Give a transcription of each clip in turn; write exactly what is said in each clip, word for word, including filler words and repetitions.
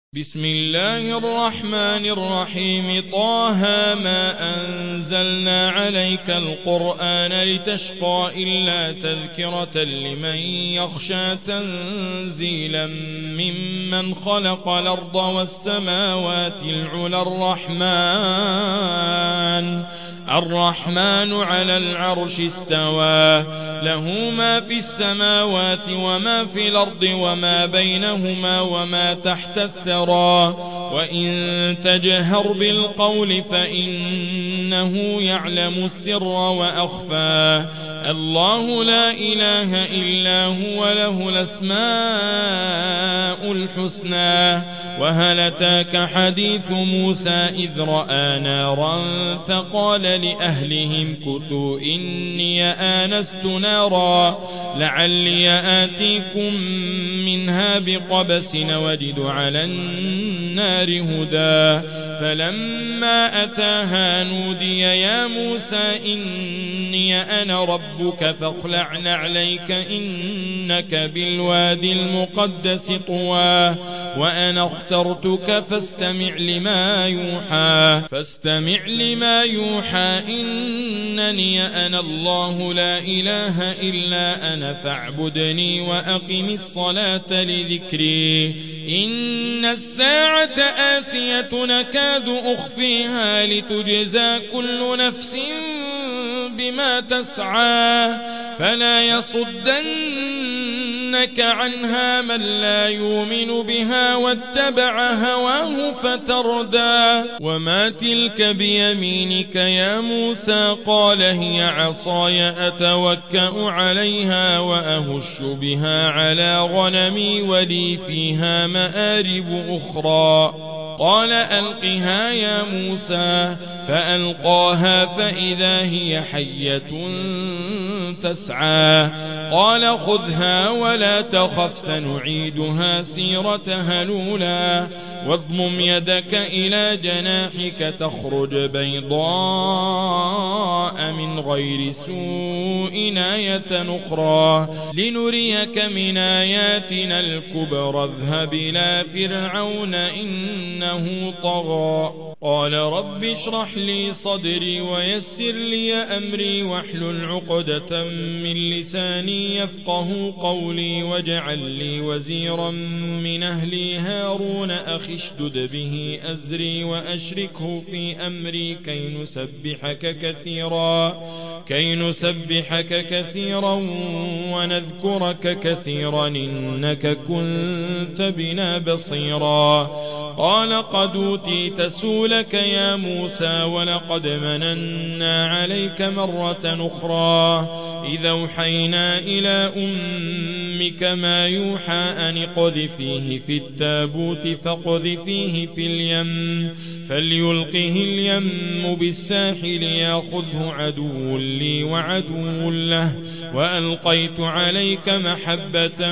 بسم الله الرحمن الرحيم طه ما أنزلنا عليك القرآن لتشقى إلا تذكرة لمن يخشى تنزيلا ممن خلق الأرض والسماوات العلى الرحمن الرحمن على العرش استوى له ما في السماوات وما في الأرض وما بينهما وما تحت الثرى وإن تجهر بالقول فإنه يعلم السر وأخفى الله لا إله إلا هو له الأسماء الحسنى وهل أتاك حديث موسى إذ رأى نارا فقال لأهلهم كثوا إني آنست نارا لعلي آتيكم منها بقبس وجد على النار هدى فلما أتاها نودي يا موسى إني أنا ربك فاخلع نعليك إنك بالوادي المقدس طوى وأنا اخترتك فاستمع لما يوحى فاستمع لما يوحى إنني أنا الله لا إله إلا أنا فاعبدني وأقم الصلاة لذكري إن الساعة آتية نكاد أخفيها لتجزى كل نفس بما تسعى فلا يصدنك عنها من لا يؤمن بها واتبع هواه فتردى وما تلك بيمينك يا موسى قال هي عصاي أتوكأ عليها وأهش بها على غنمي ولي فيها مآرب أخرى قال ألقها يا موسى فألقاها فإذا هي حية تسعى قال خذها ولا تخف سنعيدها سيرتها الأولى واضمم يدك إلى جناحك تخرج بيضاء من غير سوء آية أخرى لنريك من آياتنا الكبرى اذهب إلى فرعون إنه طغى قال رب اشرح لي صدري ويسر لي أمري واحلل عقدة من لساني يفقه قولي واجعل لي وزيرا من أهلي هارون أخي اشدد به أزري وأشركه في أمري كي نسبحك كثيرا كي نسبحك كثيرا ونذكرك كثيرا إنك كنت بنا بصيرا قال قد أوتيت سؤلك يا موسى ولقد مننا عليك مرة أخرى إذا أوحينا إلى أمك ما يوحى أن اقذفيه في التابوت فاقذفيه في اليم فليلقه اليم بالساحل يأخذه عدو لي وعدو له وألقيت عليك محبة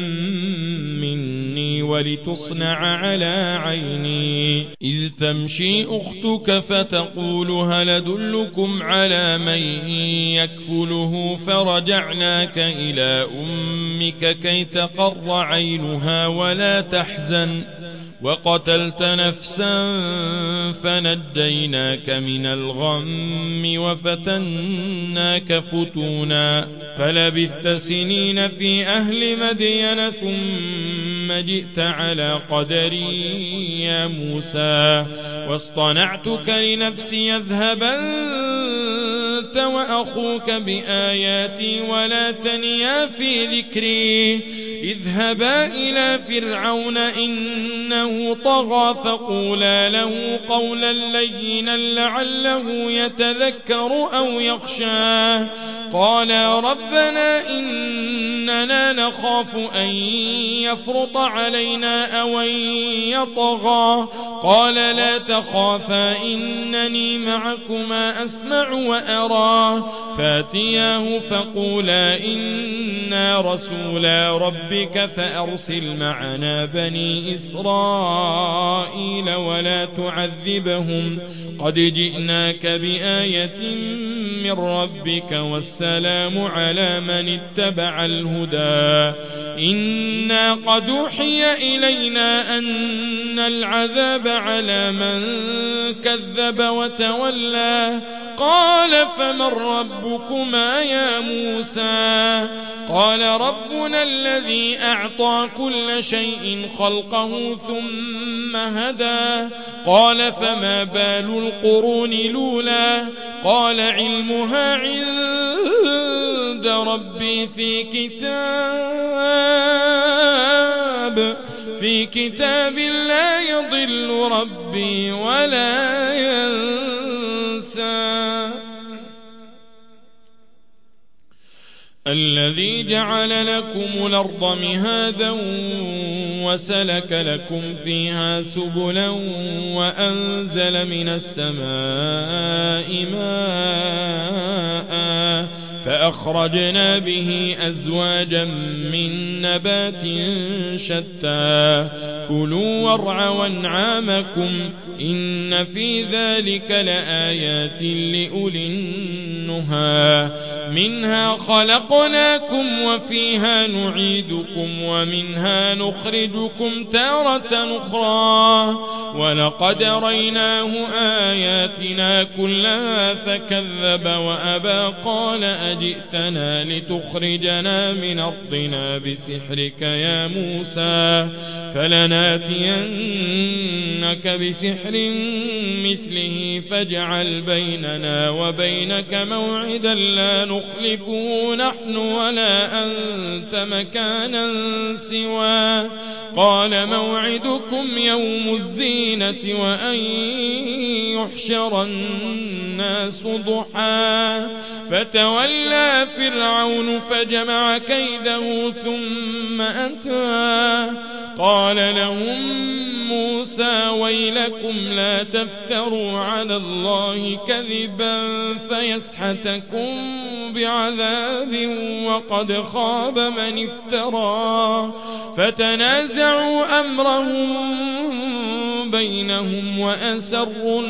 مني ولتصنع على عيني إذ تمشي أختك فتقول هل أدلكم على من يكفله فرجعناك إلى أمك كي تقر عينها ولا تحزن وقتلت نفسا فنجيناك من الغم وفتناك فتونا فلبثت سنين في أهل مدين ثم جئت على قدري يا موسى واصطنعتك لنفسي اذهب أنت وأخوك بآياتي ولا تنيا في ذكري اذهبا إلى فرعون إنه طغى فقولا له قولا لينا لعله يتذكر أو يخشى قالا ربنا إننا نخاف أن يفرط علينا أو أن يطغى قال لا تخافا إنني معكما أسمع وأرى فاتياه فقولا إنا رسولا ربك فأرسل معنا بني إسرائيل إسرائيل ولا تعذبهم قد جئناك بآية من ربك والسلام على من اتبع الهدى إنا قد أوحي إلينا أن العذاب على من كذب وتولى قال فمن ربكما يا موسى قال ربنا الذي أعطى كل شيء خلقه ثم هدى قال فما بال القرون الأولى قال علمها عند ربي في كتاب في كتاب لا يضل ربي ولا ينسى الذي جعل لكم الأرض مهادا وسلك لكم فيها سبلا وأنزل من السماء ماء فأخرجنا به أزواجا من نبات شتى كلوا وارعوا أنعامكم إن في ذلك لآيات لأولي النهى منها خلقناكم وفيها نعيدكم ومنها نخرجكم تارة أخرى ولقد ريناه آياتنا كلها فكذب وأبى قال أجئتنا لتخرجنا من أرضنا بسحرك يا موسى فلناتينك بسحر مثله فاجعل بيننا وبينك موعدا لا نخلفه نحن ولا أنت مكانا سوى قال موعدكم يوم الزينة وأن يحشر الناس ضحى فتولى فرعون فجمع كيده ثم أتى قال لهم موسى ويلكم لا تفتروا على الله كذبا فيسحتكم بعذاب وقد خاب من افترى فتنازعوا أمرهم بينهم وأسروا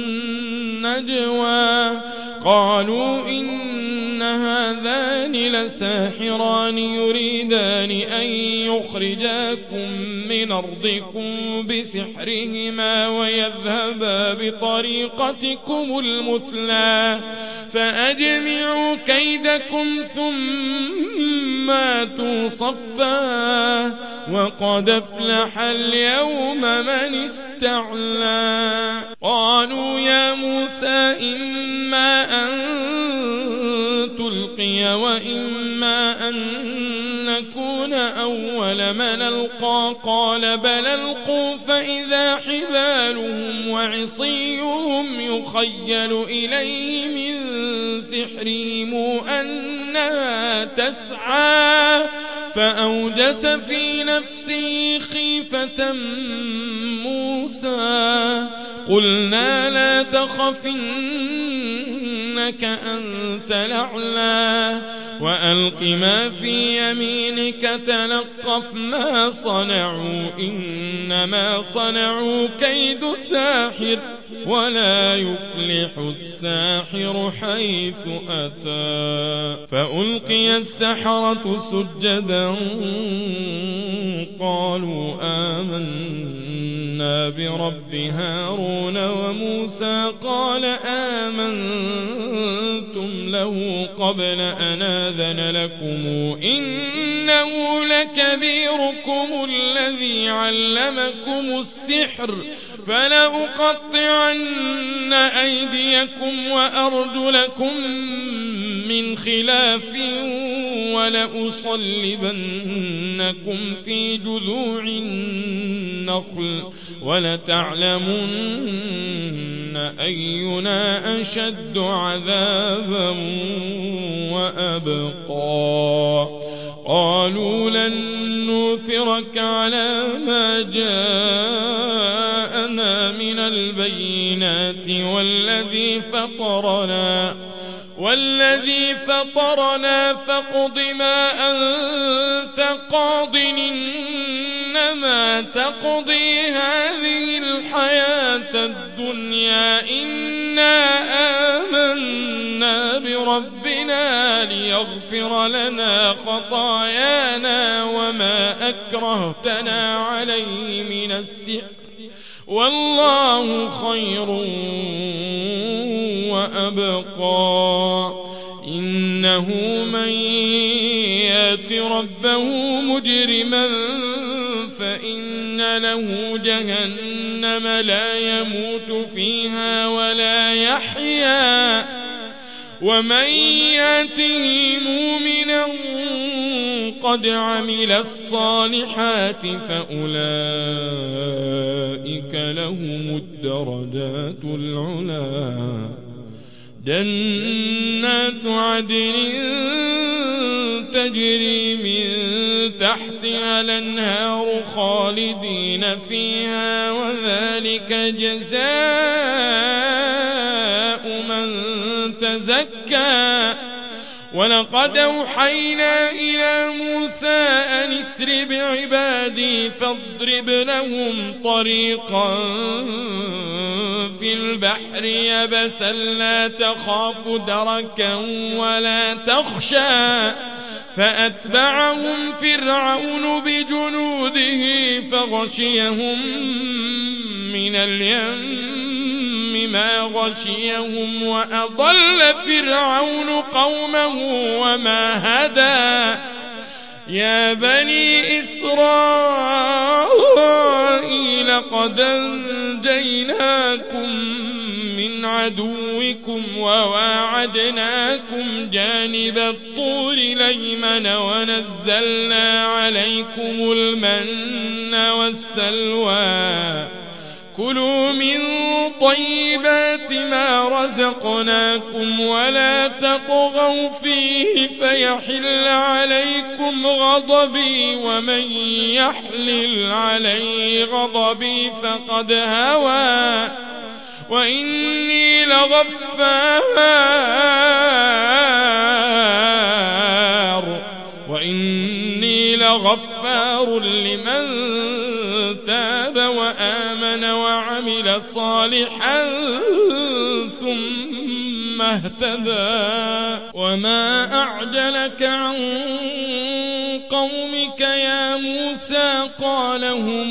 النجوى قالوا إن هذان لساحران يريدان أن يخرجاكم من أرضكم بسحرهما ويذهبا بطريقتكم المثلى فأجمعوا كيدكم ثم آتوا صفا وقد أفلح اليوم من استعلى قالوا يا موسى إما أن تلقي وإما أن نكون أول من ألقى قال بل ألقوا فإذا حبالهم وعصيهم يخيل إليه من سحرهم أنها تسعى فأوجس في نفسه خيفة موسى قلنا لا تخف إنك أنت الأعلى وألق ما في يمينك تلقف ما صنعوا إنما صنعوا كيد ساحر ولا يفلح الساحر حيث أتى فألقي السحرة سجدا قالوا آمنا برب هارون وموسى قال آمنتم له قبل أن آذن لكم إنه لكبيركم الذي علمكم السحر فلأقطعن أيديكم وأرجلكم من خلاف ولأصلبنكم في جذوع النخل ولتعلمن أينا أشد عذابا وأبقى قالوا لن نؤثرك على ما جاءنا من البينات والذي فطرنا والذي فطرنا فاقض ما أنت قاض إنما تقضي هذه الحياة الدنيا إنا آمنا بربنا ليغفر لنا خطايانا وما أكرهتنا عليه من السحر والله خير وأبقى إنه من يات ربه مجرما فإن له جهنم لا يموت فيها ولا يحيا ومن ياته مؤمنا قد عمل الصالحات فأولئك لهم الدرجات العلى جنات عدن تجري من تحتها الأنهار خالدين فيها وذلك جزاء من تزكى ولقد أوحينا إلى موسى أن اسر بعبادي فاضرب لهم طريقا في البحر يبسا لا تخاف دركا ولا تخشى فأتبعهم فرعون بجنوده فغشيهم من اليم ما غشيهم وأضل فرعون قومه وما هدى يا بني إسرائيل قد أنجيناكم من عدوكم وواعدناكم جانب الطور الأيمن ونزلنا عليكم المن والسلوى كلوا من طيبات ما رزقناكم ولا تطغوا فيه فيحل عليكم غضبي ومن يحلل عليه غضبي فقد هوى وإني لغفار وإني لغفار لمن تاب وآمن وعمل صالحا ثم اهتدى وما أعجلك عن قومك يا موسى قال هم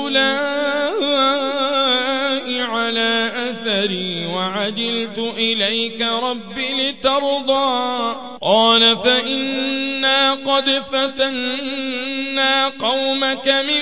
أولئك على أثري وعجلت إليك رب لترضى قال فإنا قد فتنا قومك من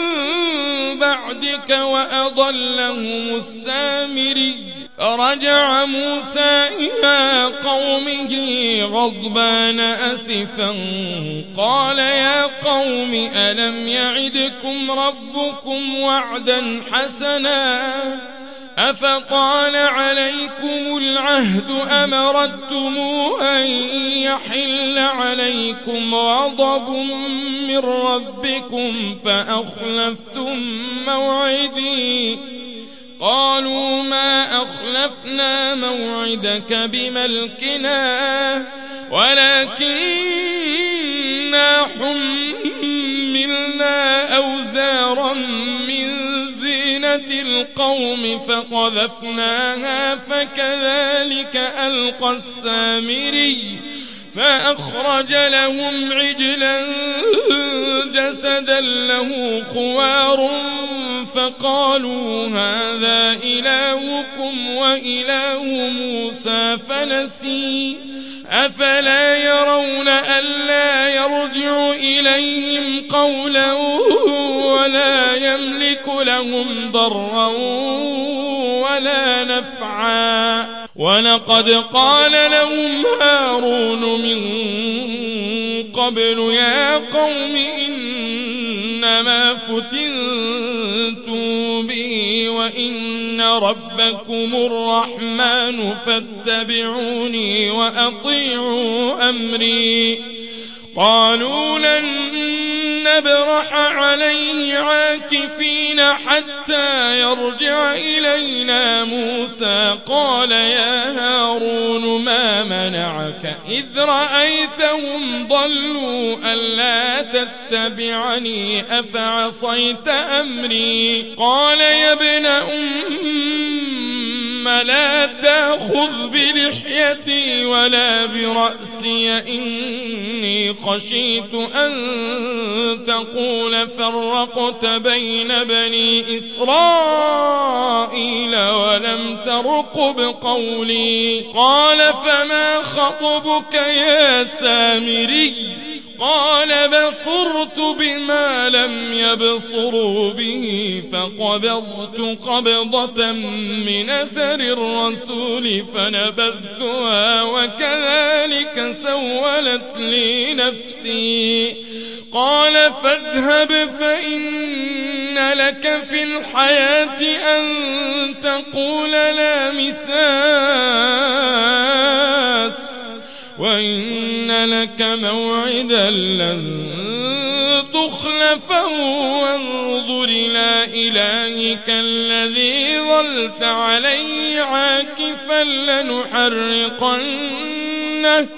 بعدك وأضلهم السامري فرجع موسى إلى قومه غضبان أسفا قال يا قوم ألم يعدكم ربكم وعدا حسنا أفطال عليكم العهد أم أردتم أن يحل عليكم غضب من ربكم فأخلفتم موعدي قالوا ما أخلفنا موعدك بملكنا ولكننا حملنا أوزارا من زينة القوم فقذفناها فكذلك ألقى السامري فأخرج لهم عجلا جسدا له خوار فقالوا هذا إلهكم وإله موسى فنسي أفلا يرون ألا يرجع إليهم قولا ولا يملك لهم ضرا ولا نفعا ولقد قال لهم هارون من قبل يا قوم إنما فتنتم به وإن ربكم الرحمن فاتبعوني وأطيعوا أمري قالوا لن نبرح عليه عاكفين حتى يرجع إلينا موسى قال يا هارون ما منعك إذ رأيتهم ضلوا ألا تتبعني أفعصيت أمري قال يا ابن أم ثم لا تأخذ بلحيتي ولا برأسي إني خشيت أن تقول فرقت بين بني إسرائيل ولم ترقب قولي. قال فما خطبك يا سامري؟ قال بصرت بما لم يبصروا به فقبضت قبضة من أثر الرسول فنبذتها وكذلك سولت لي نفسي. قال فاذهب فإن لك في الحياة أن تقول لا مساس وإن لك موعدا لن تخلفه وانظر إلى إلهك الذي ظلت عليه عاكفا لنحرقنه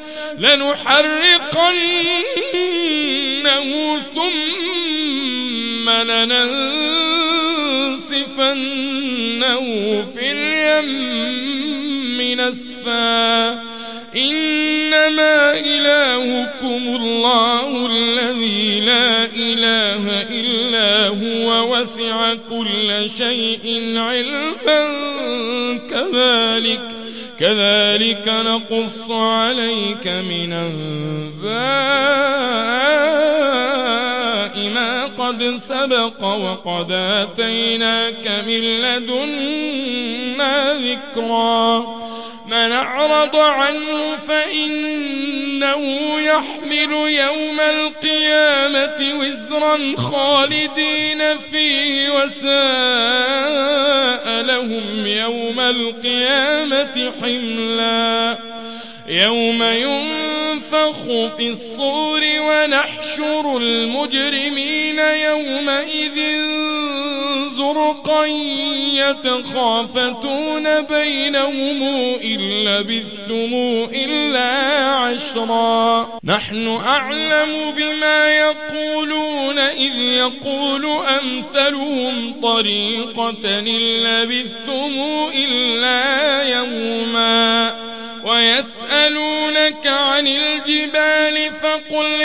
لنحرقنه ثم لننسفنه في اليم نسفا. إنما إلهكم الله الذي لا إله إلا هو وسع كل شيء علما كذلك كذلك نقص عليك من أنباء ما قد سبق وقد آتيناك من لدنا ذكرا. من أعرض عنه فإنه يحمل يوم القيامة وزرا خالدين فيه وساء لهم يوم القيامة حملا. يوم ينفخ في الصور ونحشر المجرمين يومئذ زرقا يتخافتون بينهم إن لبثتم إلا عشرا. نحن أعلم بما يقولون إذ يقول أمثلهم طريقة إن لبثتم إلا يوما. ويسألونك عن الجبال فقل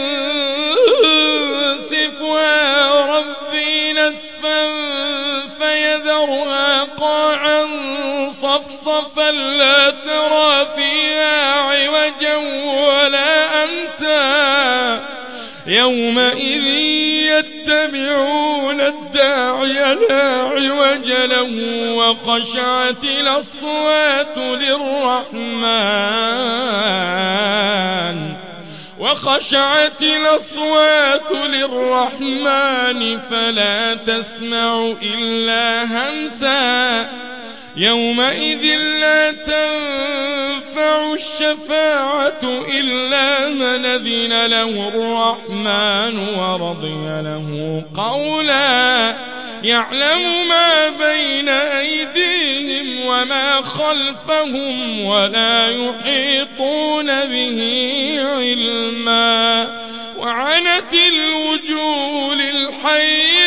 ينسفها ربي نسفا فيذرها قاعا صفصفا لا ترى فيها عوجا ولا أمتا. يومئذ يتبعون الداعي لا عوج له وخشعت الأصوات للرحمن وخشعت الأصوات للرحمن فلا تسمع إلا همسا. يومئذ لا تنفع الشفاعة إلا من أذن له الرحمن ورضي له قولا. يعلم ما بين أيديهم وما خلفهم ولا يحيطون به علما. وعنت الوجوه للحي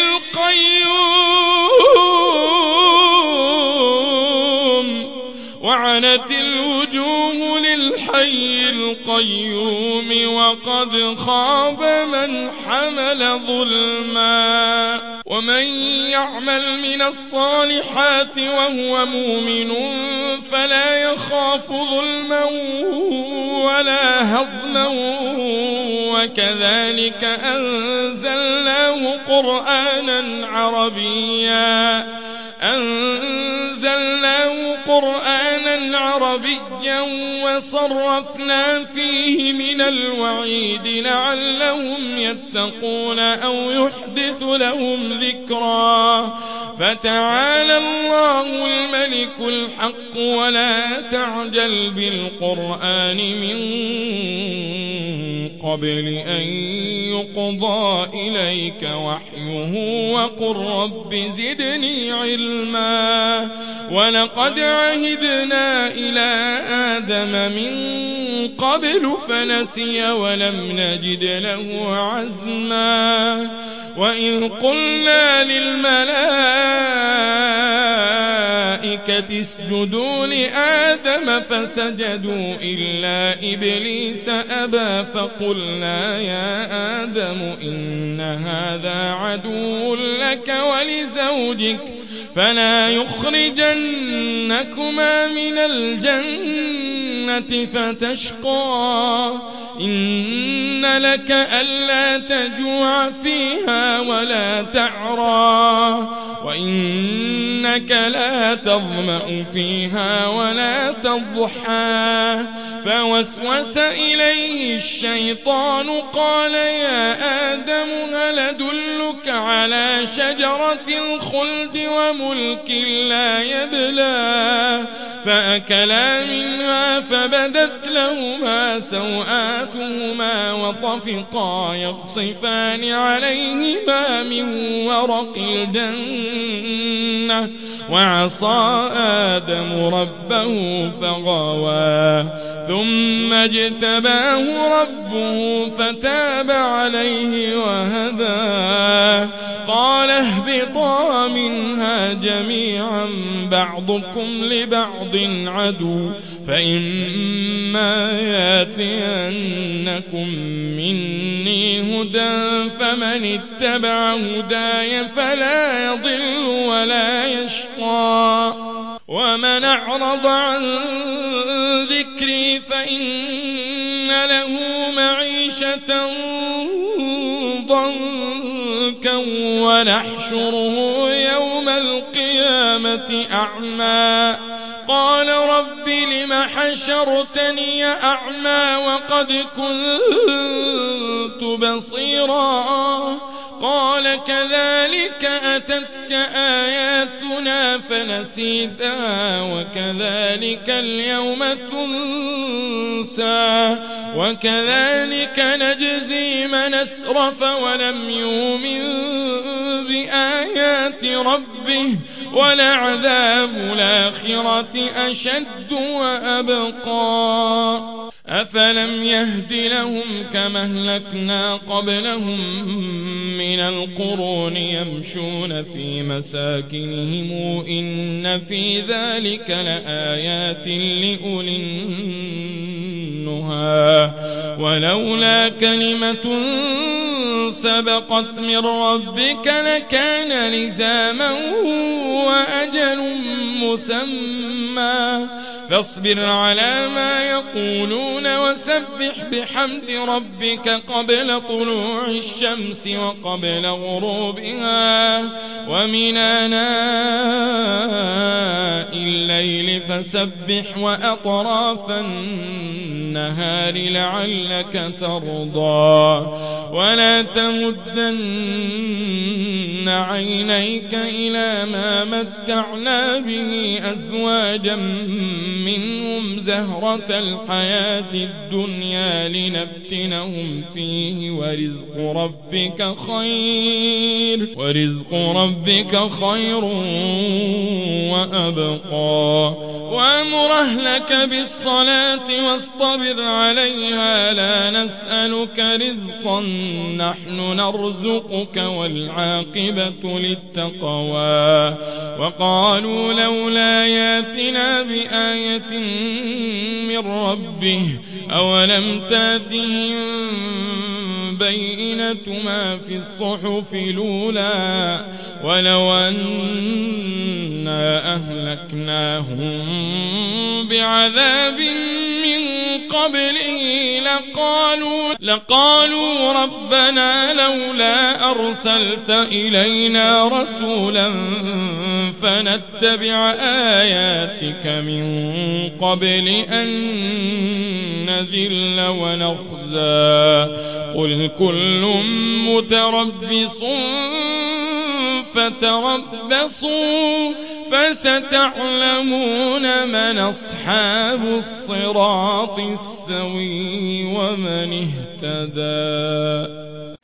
القيوم وعنت الوجوه للحي القيوم وقد خاب من حمل ظلما. ومن يعمل من الصالحات وهو مؤمن فلا يخاف ظلما ولا هضما. وكذلك أنزلناه قرآنا عربيا أنزلناه قرآنا عربيا وصرفنا فيه من الوعيد لعلهم يتقون أو يحدث لهم ذكرا. فتعالى الله الملك الحق ولا تعجل بالقرآن من قبل أن يقضى إليك وحيه وقل رب زدني علما. ولقد عهدنا إلى آدم من قبل فنسي ولم نجد له عزما. وإذ قلنا للملائكة الملائكة اسجدوا لآدم فسجدوا إلا إبليس أبى فقلنا يا آدم إن هذا عدو لك ولزوجك فلا يخرجنكما من الجنة فتشقى إن لك ألا تجوع فيها ولا تعرى وإنك لا تظمأ فيها ولا تضحى فوسوس إليه الشيطان قال يا آدم هل أدلك على شجرة الخلد وملك لا يبلى فأكلا منها فبدت لهما سوآتهما وطفقا يخصفان عليهما من ورق الجنة وعصى آدم ربه فغوى ثم اجتباه ربه فتاب عليه وهدى قال اهبطا منها جميعا بعضكم لبعض عدو فإما ياتينكم مني هدى فمن اتبع هداي فلا يضل ولا يشقى ومن أعرض عن ذكري فإن له معيشة ضنكا ونحشره يوم القيامة أعمى قال رب لم حشرتني أعمى وقد كنت بصيرا قال كذلك أتتك آياتنا فنسيتها وكذلك اليوم تنسى وكذلك نجزي من أسرف ولم يؤمن بآيات ربه ولعذاب الآخرة أشد وأبقى أفلم يهد لهم كما أهلكنا قبلهم من القرون يمشون في مساكنهم إن في ذلك لآيات لأولي النهى ولولا كلمة سبقت من ربك لكان لزاما وأجل مسمى فاصبر على ما يقولون وسبح بحمد ربك قبل طلوع الشمس وقبل غروبها ومن آناء الليل فسبح وأطراف النهار لعلك ترضى ولا تمدن عينيك إلى ما متعنا به أزواجا منهم زهرة الحياة الدنيا لنفتنهم فيه ورزق ربك خير ورزق ربك خير وأبقى وأمر أهلك بالصلاة واصطبر عليها لا نسألك رزقا نحن نرزقك والعاقبة للتقوى وقالوا لولا ياتنا بآية من ربه أولم تاتهم بينة ما في الصحف الأولى ولو أنا أهلكناهم بعذاب من قبله لقالوا, لقالوا ربنا لولا أرسلت إلينا رسولا فنتبع آياتك من قبل أن نذل ونخزى قل كل متربص فتربصوا فستعلمون من أصحاب الصراط السوي ومن اهتدى.